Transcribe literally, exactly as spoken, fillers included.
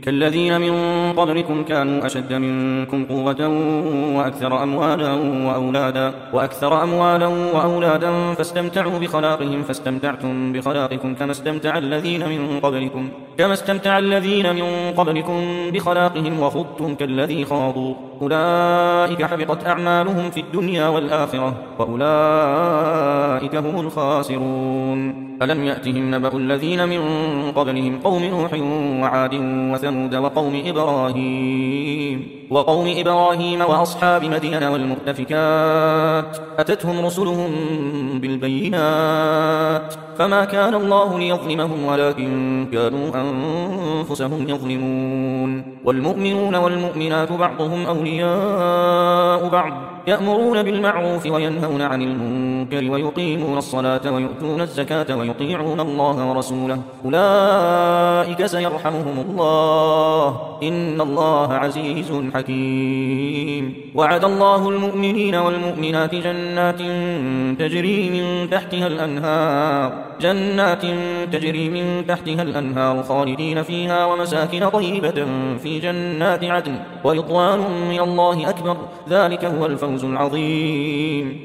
كالذين من قبلكم كانوا أشد منكم قوة وأكثر أموالا وأولادا وأكثر أموالا وأولادا فاستمتعوا بخلاقهم فاستمتعتم بخلاقكم كما استمتع الذين من قبلكم كما استمتع الذين من قبلكم بخلاقهم وخضتم كالذي خاضوا أولئك حبطت أعمالهم في الدنيا والآخرة وأولئك هم الخاسرون. ألم يأتهم نبأ الذين من قبلهم قوم نوح وعاد وثمود وقوم إبراهيم وقوم إبراهيم وأصحاب مدين والمؤتفكات أتتهم رسلهم بالبينات فما كان الله ليظلمهم ولكن كانوا أنفسهم يظلمون. والمؤمنون والمؤمنات بعضهم أولياء بعض يأمرون بالمعروف وينهون عن المنكر ويقيمون الصلاة ويؤتون الزكاة ويطيعون الله ورسوله أولئك سيرحمهم الله إن الله عزيز حكيم. وعد الله المؤمنين والمؤمنات جنات تجري من تحتها الأنهار جنات تجري من تحتها الأنهار خالدين فيها ومساكن طيبة في جنات عدن ورضوان من الله أكبر ذلك هو الفوز العظيم.